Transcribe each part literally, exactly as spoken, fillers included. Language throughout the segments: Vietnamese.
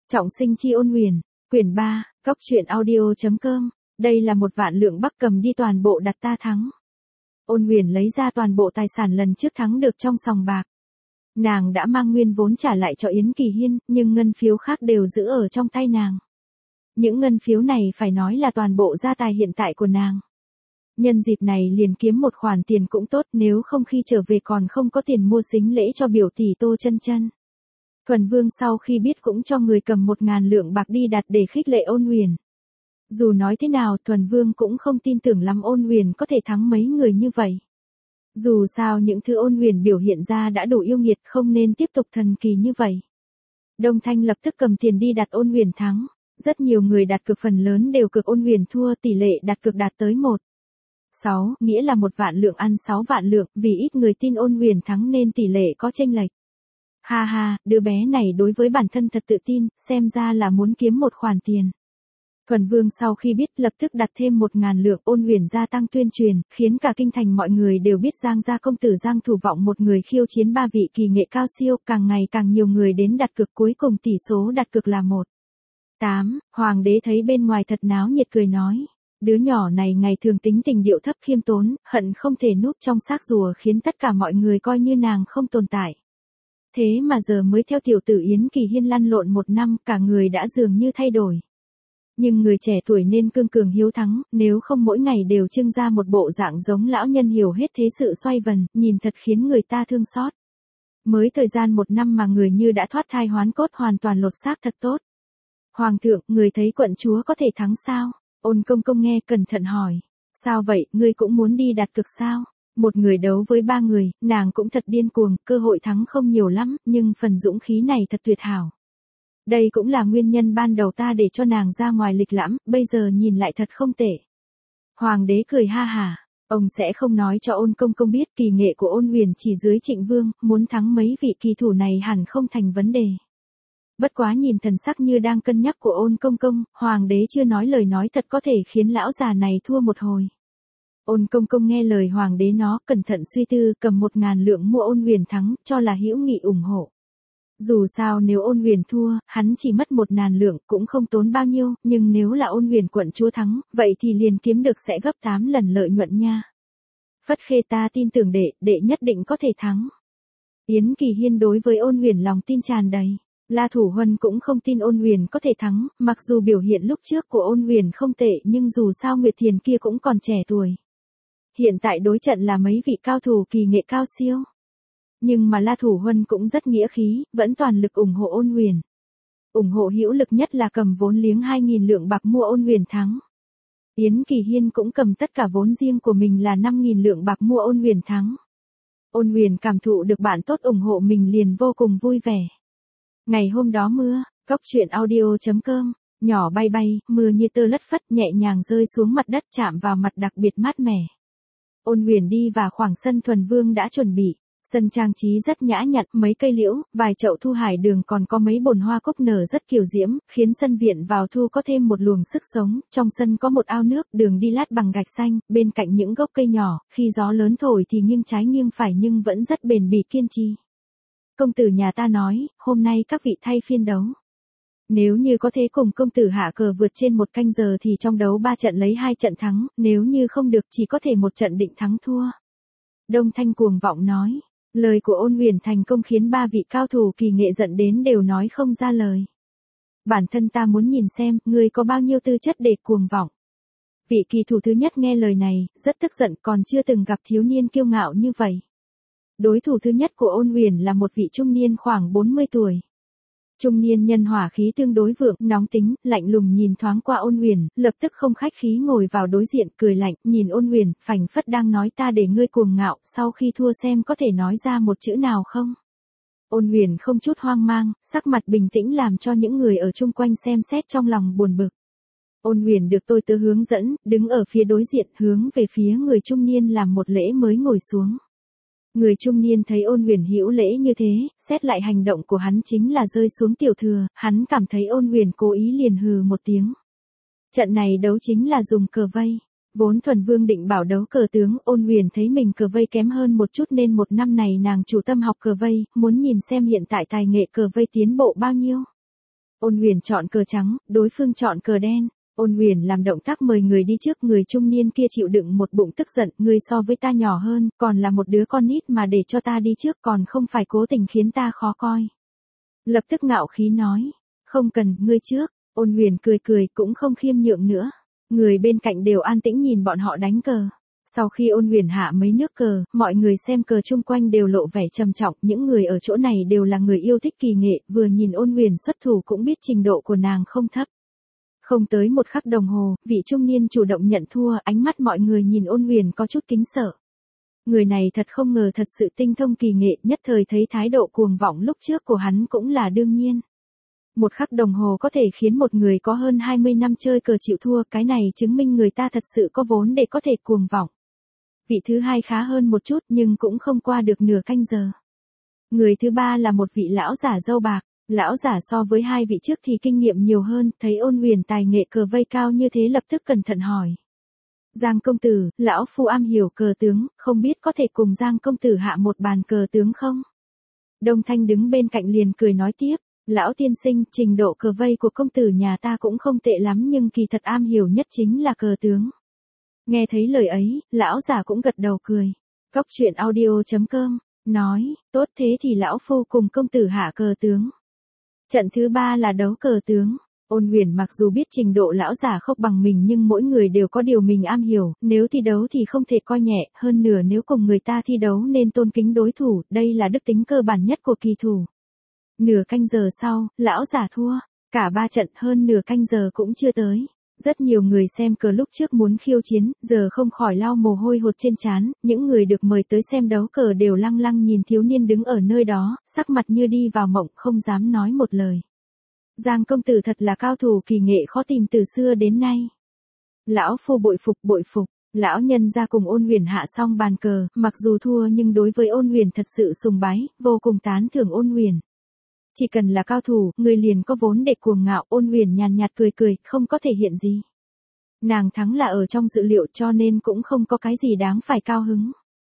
Trọng sinh chi ôn huyền, quyển ba, góc truyện audio.com, đây là một vạn lượng bắc cầm đi toàn bộ đặt ta thắng. Ôn huyền lấy ra toàn bộ tài sản lần trước thắng được trong sòng bạc. Nàng đã mang nguyên vốn trả lại cho Yến Kỳ Hiên, nhưng ngân phiếu khác đều giữ ở trong tay nàng. Những ngân phiếu này phải nói là toàn bộ gia tài hiện tại của nàng. Nhân dịp này liền kiếm một khoản tiền cũng tốt, nếu không khi trở về còn không có tiền mua sính lễ cho biểu tỷ Tô Chân Chân. Thuần Vương sau khi biết cũng cho người cầm một ngàn lượng bạc đi đặt để khích lệ Ôn huyền. Dù nói thế nào Thuần Vương cũng không tin tưởng lắm Ôn huyền có thể thắng mấy người như vậy. Dù sao những thứ Ôn huyền biểu hiện ra đã đủ yêu nghiệt, không nên tiếp tục thần kỳ như vậy. Đông Thanh lập tức cầm tiền đi đặt Ôn huyền thắng. Rất nhiều người đặt cược phần lớn đều cược Ôn huyền thua, tỷ lệ đặt cược đạt tới một sáu, nghĩa là một vạn lượng ăn sáu vạn lượng, vì ít người tin Ôn huyền thắng nên tỷ lệ có chênh lệch. Ha ha, đứa bé này đối với bản thân thật tự tin, xem ra là muốn kiếm một khoản tiền. Thuần Vương sau khi biết lập tức đặt thêm một ngàn lượng. Ôn huyền gia tăng tuyên truyền, khiến cả kinh thành mọi người đều biết Giang gia công tử Giang Thủ Vọng một người khiêu chiến ba vị kỳ nghệ cao siêu, càng ngày càng nhiều người đến đặt cược, cuối cùng tỷ số đặt cược là một tám. Hoàng đế thấy bên ngoài thật náo nhiệt cười nói, đứa nhỏ này ngày thường tính tình điệu thấp khiêm tốn, hận không thể núp trong xác rùa, khiến tất cả mọi người coi như nàng không tồn tại. Thế mà giờ mới theo tiểu tử Yến Kỳ Hiên lăn lộn một năm, cả người đã dường như thay đổi. Nhưng người trẻ tuổi nên cương cường hiếu thắng, nếu không mỗi ngày đều trưng ra một bộ dạng giống lão nhân hiểu hết thế sự xoay vần, nhìn thật khiến người ta thương xót. Mới thời gian một năm mà người như đã thoát thai hoán cốt, hoàn toàn lột xác thật tốt. Hoàng thượng, người thấy quận chúa có thể thắng sao? Ôn công công nghe cẩn thận hỏi. Sao vậy, ngươi cũng muốn đi đặt cược sao? Một người đấu với ba người, nàng cũng thật điên cuồng, cơ hội thắng không nhiều lắm, nhưng phần dũng khí này thật tuyệt hảo. Đây cũng là nguyên nhân ban đầu ta để cho nàng ra ngoài lịch lãm, bây giờ nhìn lại thật không tệ. Hoàng đế cười ha hả, ông sẽ không nói cho Ôn công công biết kỳ nghệ của Ôn huyền chỉ dưới Trịnh Vương, muốn thắng mấy vị kỳ thủ này hẳn không thành vấn đề. Bất quá nhìn thần sắc như đang cân nhắc của Ôn công công, hoàng đế chưa nói lời nói thật có thể khiến lão già này thua một hồi. Ôn công công nghe lời hoàng đế nó, cẩn thận suy tư, cầm một ngàn lượng mua Ôn huyền thắng, cho là hữu nghị ủng hộ. Dù sao nếu Ôn huyền thua, hắn chỉ mất một ngàn lượng cũng không tốn bao nhiêu, nhưng nếu là Ôn huyền quận chúa thắng, vậy thì liền kiếm được sẽ gấp tám lần lợi nhuận nha. Phất Khê, ta tin tưởng đệ, đệ nhất định có thể thắng. Yến Kỳ Hiên đối với Ôn huyền lòng tin tràn đầy. La Thủ Huân cũng không tin Ôn huyền có thể thắng, mặc dù biểu hiện lúc trước của Ôn huyền không tệ, nhưng dù sao Nguyệt Thiền kia cũng còn trẻ tuổi. Hiện tại đối trận là mấy vị cao thủ kỳ nghệ cao siêu. Nhưng mà La Thủ Huân cũng rất nghĩa khí, vẫn toàn lực ủng hộ Ôn huyền. Ủng hộ hữu lực nhất là cầm vốn liếng hai nghìn lượng bạc mua Ôn huyền thắng. Yến Kỳ Hiên cũng cầm tất cả vốn riêng của mình là năm nghìn lượng bạc mua Ôn huyền thắng. Ôn huyền cảm thụ được bạn tốt ủng hộ mình liền vô cùng vui vẻ. Ngày hôm đó mưa, góc truyện audio.com, nhỏ bay bay, mưa như tơ lất phất nhẹ nhàng rơi xuống mặt đất, chạm vào mặt đặc biệt mát mẻ. Ôn huyền đi vào khoảng sân Thuần Vương đã chuẩn bị, sân trang trí rất nhã nhặn, mấy cây liễu, vài chậu thu hải đường, còn có mấy bồn hoa cúc nở rất kiều diễm, khiến sân viện vào thu có thêm một luồng sức sống. Trong sân có một ao nước, đường đi lát bằng gạch xanh, bên cạnh những gốc cây nhỏ, khi gió lớn thổi thì nghiêng trái nghiêng phải nhưng vẫn rất bền bỉ kiên trì. Công tử nhà ta nói, hôm nay các vị thay phiên đấu. Nếu như có thể cùng công tử hạ cờ vượt trên một canh giờ thì trong đấu ba trận lấy hai trận thắng, nếu như không được chỉ có thể một trận định thắng thua. Đông Thanh cuồng vọng nói, lời của Ôn huyền thành công khiến ba vị cao thủ kỳ nghệ giận đến đều nói không ra lời. Bản thân ta muốn nhìn xem, ngươi có bao nhiêu tư chất để cuồng vọng. Vị kỳ thủ thứ nhất nghe lời này, rất tức giận, còn chưa từng gặp thiếu niên kiêu ngạo như vậy. Đối thủ thứ nhất của Ôn huyền là một vị trung niên khoảng bốn mươi tuổi. Trung niên nhân hỏa khí tương đối vượng, nóng tính, lạnh lùng nhìn thoáng qua Ôn huyền, lập tức không khách khí ngồi vào đối diện, cười lạnh, nhìn Ôn huyền, phành phất đang nói ta để ngươi cuồng ngạo, sau khi thua xem có thể nói ra một chữ nào không. Ôn huyền không chút hoang mang, sắc mặt bình tĩnh làm cho những người ở chung quanh xem xét trong lòng buồn bực. Ôn huyền được tôi tớ hướng dẫn, đứng ở phía đối diện, hướng về phía người trung niên làm một lễ mới ngồi xuống. Người trung niên thấy Ôn huyền hữu lễ như thế, xét lại hành động của hắn chính là rơi xuống tiểu thừa, hắn cảm thấy Ôn huyền cố ý liền hừ một tiếng. Trận này đấu chính là dùng cờ vây. Vốn Thuần Vương định bảo đấu cờ tướng, Ôn huyền thấy mình cờ vây kém hơn một chút nên một năm này nàng chủ tâm học cờ vây, muốn nhìn xem hiện tại tài nghệ cờ vây tiến bộ bao nhiêu. Ôn Huyền chọn cờ trắng, đối phương chọn cờ đen. Ôn Huyền làm động tác mời người đi trước, người trung niên kia chịu đựng một bụng tức giận, ngươi so với ta nhỏ hơn, còn là một đứa con nít mà để cho ta đi trước, còn không phải cố tình khiến ta khó coi. Lập tức ngạo khí nói, không cần, ngươi trước. Ôn Huyền cười cười cũng không khiêm nhượng nữa. Người bên cạnh đều an tĩnh nhìn bọn họ đánh cờ. Sau khi Ôn Huyền hạ mấy nước cờ, mọi người xem cờ chung quanh đều lộ vẻ trầm trọng, những người ở chỗ này đều là người yêu thích kỳ nghệ, vừa nhìn Ôn Huyền xuất thủ cũng biết trình độ của nàng không thấp. Không tới một khắc đồng hồ, vị trung niên chủ động nhận thua, ánh mắt mọi người nhìn Ôn Huyền có chút kính sợ. Người này thật không ngờ thật sự tinh thông kỳ nghệ, nhất thời thấy thái độ cuồng vọng lúc trước của hắn cũng là đương nhiên. Một khắc đồng hồ có thể khiến một người có hơn hai mươi năm chơi cờ chịu thua, cái này chứng minh người ta thật sự có vốn để có thể cuồng vọng. Vị thứ hai khá hơn một chút nhưng cũng không qua được nửa canh giờ. Người thứ ba là một vị lão giả râu bạc. Lão giả so với hai vị trước thì kinh nghiệm nhiều hơn, thấy Ôn Huyền tài nghệ cờ vây cao như thế lập tức cẩn thận hỏi. Giang công tử, lão phu am hiểu cờ tướng, không biết có thể cùng Giang công tử hạ một bàn cờ tướng không? Đông Thanh đứng bên cạnh liền cười nói tiếp, lão tiên sinh, trình độ cờ vây của công tử nhà ta cũng không tệ lắm nhưng kỳ thật am hiểu nhất chính là cờ tướng. Nghe thấy lời ấy, lão giả cũng gật đầu cười. Cóc truyện audio chấm com, nói, tốt thế thì lão phu cùng công tử hạ cờ tướng. Trận thứ ba là đấu cờ tướng. Ôn Huyền mặc dù biết trình độ lão giả không bằng mình nhưng mỗi người đều có điều mình am hiểu, nếu thi đấu thì không thể coi nhẹ, hơn nửa nếu cùng người ta thi đấu nên tôn kính đối thủ, đây là đức tính cơ bản nhất của kỳ thủ. Nửa canh giờ sau, lão giả thua, cả ba trận hơn nửa canh giờ cũng chưa tới. Rất nhiều người xem cờ lúc trước muốn khiêu chiến, giờ không khỏi lau mồ hôi hột trên trán, những người được mời tới xem đấu cờ đều lăng lăng nhìn thiếu niên đứng ở nơi đó, sắc mặt như đi vào mộng, không dám nói một lời. Giang công tử thật là cao thủ kỳ nghệ khó tìm từ xưa đến nay. Lão phu bội phục bội phục, lão nhân ra cùng Ôn Huyền hạ xong bàn cờ, mặc dù thua nhưng đối với Ôn Huyền thật sự sùng bái, vô cùng tán thưởng Ôn Huyền. Chỉ cần là cao thủ, người liền có vốn để cuồng ngạo. Ôn Huyền nhàn nhạt cười cười, không có thể hiện gì. Nàng thắng là ở trong dự liệu cho nên cũng không có cái gì đáng phải cao hứng.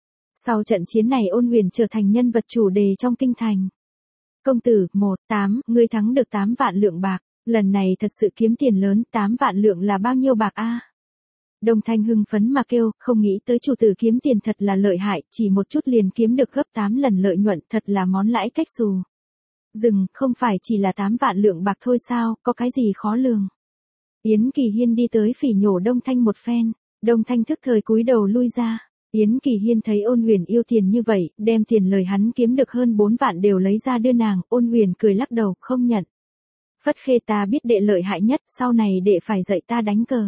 Sau trận chiến này Ôn Huyền trở thành nhân vật chủ đề trong kinh thành. Công tử, một, tám, ngươi thắng được tám vạn lượng bạc, lần này thật sự kiếm tiền lớn, tám vạn lượng là bao nhiêu bạc a? Đông Thanh hưng phấn mà kêu, không nghĩ tới chủ tử kiếm tiền thật là lợi hại, chỉ một chút liền kiếm được gấp tám lần lợi nhuận, thật là món lãi cách xù. Dừng, không phải chỉ là tám vạn lượng bạc thôi sao, có cái gì khó lường. Yến Kỳ Hiên đi tới phỉ nhổ Đông Thanh một phen, Đông Thanh thức thời cúi đầu lui ra. Yến Kỳ Hiên thấy Ôn Huyền yêu tiền như vậy, đem tiền lời hắn kiếm được hơn bốn vạn đều lấy ra đưa nàng, Ôn Huyền cười lắc đầu, không nhận. Phất Khê ta biết đệ lợi hại nhất, sau này đệ phải dạy ta đánh cờ.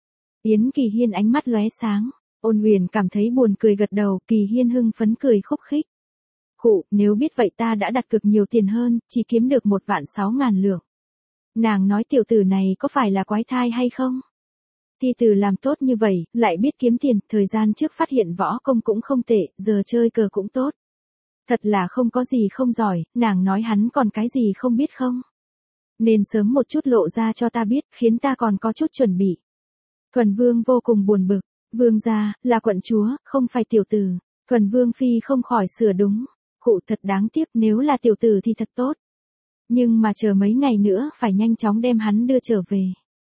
Yến Kỳ Hiên ánh mắt lóe sáng, Ôn Huyền cảm thấy buồn cười gật đầu, Kỳ Hiên hưng phấn cười khúc khích. Khụ, nếu biết vậy ta đã đặt cược nhiều tiền hơn, chỉ kiếm được một vạn sáu ngàn lượng. Nàng nói tiểu tử này có phải là quái thai hay không? Thi tử làm tốt như vậy, lại biết kiếm tiền, thời gian trước phát hiện võ công cũng không tệ, giờ chơi cờ cũng tốt. Thật là không có gì không giỏi, nàng nói hắn còn cái gì không biết không? Nên sớm một chút lộ ra cho ta biết, khiến ta còn có chút chuẩn bị. Thuần Vương vô cùng buồn bực, Vương gia, là quận chúa, không phải tiểu tử. Thuần Vương phi không khỏi sửa đúng. Cụ thật đáng tiếc, nếu là tiểu tử thì thật tốt. Nhưng mà chờ mấy ngày nữa phải nhanh chóng đem hắn đưa trở về.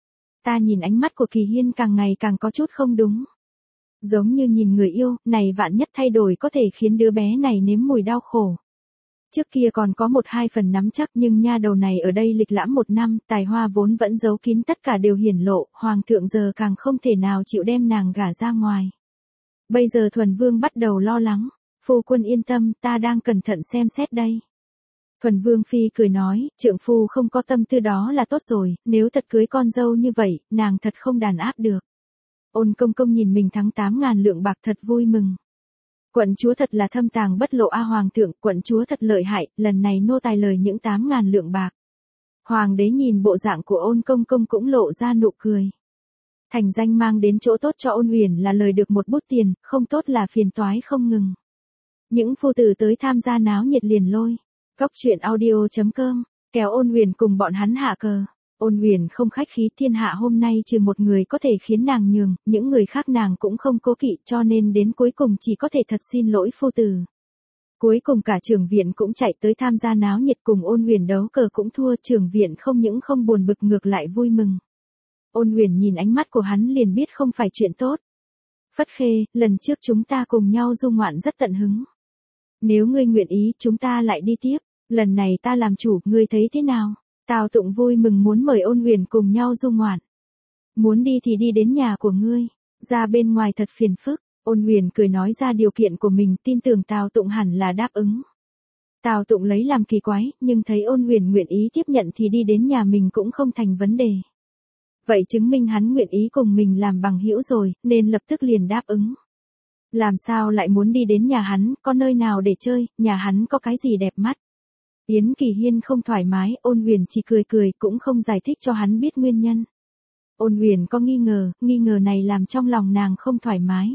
Ta nhìn ánh mắt của Kỳ Hiên càng ngày càng có chút không đúng. Giống như nhìn người yêu, này vạn nhất thay đổi có thể khiến đứa bé này nếm mùi đau khổ. Trước kia còn có một hai phần nắm chắc nhưng nha đầu này ở đây lịch lãm một năm, tài hoa vốn vẫn giấu kín tất cả đều hiển lộ, hoàng thượng giờ càng không thể nào chịu đem nàng gả ra ngoài. Bây giờ Thuần Vương bắt đầu lo lắng. Phu quân yên tâm, ta đang cẩn thận xem xét đây. Thuần Vương phi cười nói, trượng phu không có tâm tư đó là tốt rồi, nếu thật cưới con dâu như vậy, nàng thật không đàn áp được. Ôn công công nhìn mình thắng tám ngàn lượng bạc thật vui mừng. Quận chúa thật là thâm tàng bất lộ a hoàng thượng, quận chúa thật lợi hại, lần này nô tài lời những tám ngàn lượng bạc. Hoàng đế nhìn bộ dạng của Ôn công công cũng lộ ra nụ cười. Thành danh mang đến chỗ tốt cho Ôn Huyền là lời được một bút tiền, không tốt là phiền toái không ngừng. Những phu tử tới tham gia náo nhiệt liền lôi. Cóc truyện audio chấm com, kéo Ôn Huyền cùng bọn hắn hạ cờ. Ôn Huyền không khách khí, thiên hạ hôm nay trừ một người có thể khiến nàng nhường, những người khác nàng cũng không cố kỵ cho nên đến cuối cùng chỉ có thể thật xin lỗi phu tử. Cuối cùng cả trưởng viện cũng chạy tới tham gia náo nhiệt, cùng Ôn Huyền đấu cờ cũng thua, trưởng viện không những không buồn bực ngược lại vui mừng. Ôn Huyền nhìn ánh mắt của hắn liền biết không phải chuyện tốt. Phất Khê, lần trước chúng ta cùng nhau du ngoạn rất tận hứng. Nếu ngươi nguyện ý chúng ta lại đi tiếp, lần này ta làm chủ, ngươi thấy thế nào? Tào Tụng vui mừng muốn mời Ôn Huyền cùng nhau du ngoạn. Muốn đi thì đi đến nhà của ngươi, ra bên ngoài thật phiền phức. Ôn Huyền cười nói ra điều kiện của mình, tin tưởng Tào Tụng hẳn là đáp ứng. Tào Tụng lấy làm kỳ quái, nhưng thấy Ôn Huyền nguyện ý tiếp nhận thì đi đến nhà mình cũng không thành vấn đề. Vậy chứng minh hắn nguyện ý cùng mình làm bằng hữu rồi, nên lập tức liền đáp ứng. Làm sao lại muốn đi đến nhà hắn, có nơi nào để chơi, nhà hắn có cái gì đẹp mắt. Yến Kỳ Hiên không thoải mái, Ôn Huyền chỉ cười cười cũng không giải thích cho hắn biết nguyên nhân. Ôn Huyền có nghi ngờ, nghi ngờ này làm trong lòng nàng không thoải mái.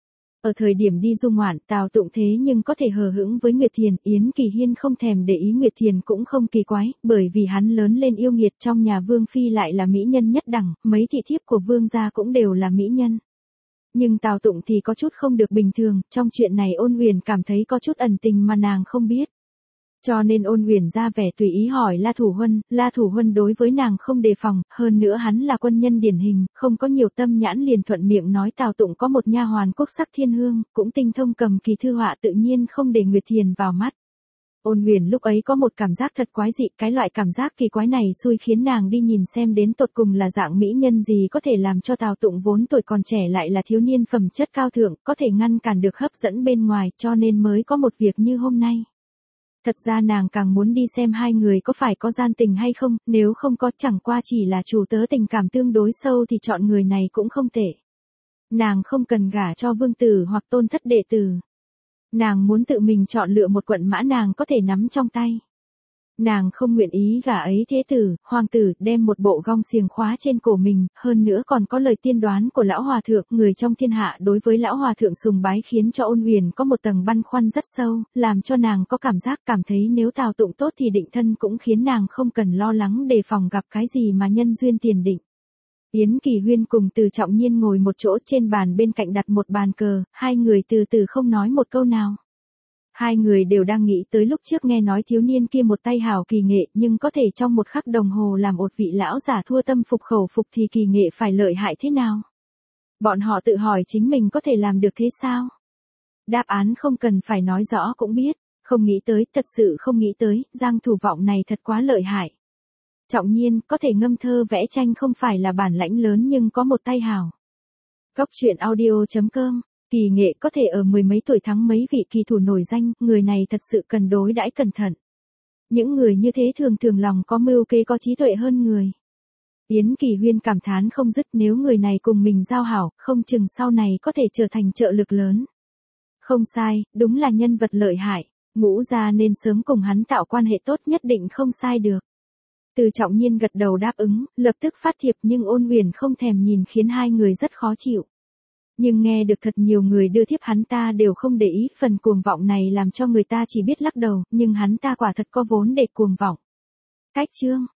Ở thời điểm đi du ngoạn, Tào Tụng thế nhưng có thể hờ hững với Nguyệt Thiền, Yến Kỳ Hiên không thèm để ý Nguyệt Thiền cũng không kỳ quái, bởi vì hắn lớn lên yêu nghiệt, trong nhà Vương Phi lại là mỹ nhân nhất đẳng, mấy thị thiếp của Vương gia cũng đều là mỹ nhân. Nhưng Tào Tụng thì có chút không được bình thường, trong chuyện này Ôn Huyền cảm thấy có chút ẩn tình mà nàng không biết. Cho nên Ôn Huyền ra vẻ tùy ý hỏi La Thủ Huân, La Thủ Huân đối với nàng không đề phòng, hơn nữa hắn là quân nhân điển hình, không có nhiều tâm nhãn liền thuận miệng nói Tào Tụng có một nha hoàn quốc sắc thiên hương, cũng tinh thông cầm kỳ thư họa, tự nhiên không để Nguyệt Thiền vào mắt. Ôn Huyền lúc ấy có một cảm giác thật quái dị, cái loại cảm giác kỳ quái này xui khiến nàng đi nhìn xem đến tột cùng là dạng mỹ nhân gì có thể làm cho Tào Tụng vốn tuổi còn trẻ lại là thiếu niên phẩm chất cao thượng, có thể ngăn cản được hấp dẫn bên ngoài, cho nên mới có một việc như hôm nay. Thật ra nàng càng muốn đi xem hai người có phải có gian tình hay không, nếu không có chẳng qua chỉ là chủ tớ tình cảm tương đối sâu thì chọn người này cũng không tệ. Nàng không cần gả cho vương tử hoặc tôn thất đệ tử. Nàng muốn tự mình chọn lựa một quận mã nàng có thể nắm trong tay. Nàng không nguyện ý gả ấy thế tử, hoàng tử, đem một bộ gong xiềng khóa trên cổ mình, hơn nữa còn có lời tiên đoán của lão hòa thượng, người trong thiên hạ đối với lão hòa thượng sùng bái khiến cho Ôn Huyền có một tầng băn khoăn rất sâu, làm cho nàng có cảm giác cảm thấy nếu Tào Tụng tốt thì định thân cũng khiến nàng không cần lo lắng đề phòng gặp cái gì mà nhân duyên tiền định. Yến Kỳ Huyên cùng Từ Trọng Nhiên ngồi một chỗ, trên bàn bên cạnh đặt một bàn cờ, hai người từ từ không nói một câu nào. Hai người đều đang nghĩ tới lúc trước nghe nói thiếu niên kia một tay hảo kỳ nghệ, nhưng có thể trong một khắc đồng hồ làm một vị lão giả thua tâm phục khẩu phục thì kỳ nghệ phải lợi hại thế nào? Bọn họ tự hỏi chính mình có thể làm được thế sao? Đáp án không cần phải nói rõ cũng biết, không nghĩ tới, thật sự không nghĩ tới, Giang Thủ Vọng này thật quá lợi hại. Trọng Nhiên, có thể ngâm thơ vẽ tranh không phải là bản lãnh lớn nhưng có một tay hảo. Góc truyện audio chấm com. Kỳ nghệ có thể ở mười mấy tuổi thắng mấy vị kỳ thủ nổi danh, người này thật sự cần đối đãi cẩn thận. Những người như thế thường thường lòng có mưu kế, có trí tuệ hơn người. Yến Kỳ Huyên cảm thán không dứt, nếu người này cùng mình giao hảo, không chừng sau này có thể trở thành trợ lực lớn. Không sai, đúng là nhân vật lợi hại, Ngũ gia nên sớm cùng hắn tạo quan hệ tốt, nhất định không sai được. Từ Trọng Nhiên gật đầu đáp ứng, lập tức phát thiệp, nhưng Ôn Huyền không thèm nhìn khiến hai người rất khó chịu. Nhưng nghe được thật nhiều người đưa thiếp hắn ta đều không để ý, phần cuồng vọng này làm cho người ta chỉ biết lắc đầu, nhưng hắn ta quả thật có vốn để cuồng vọng. Cách chương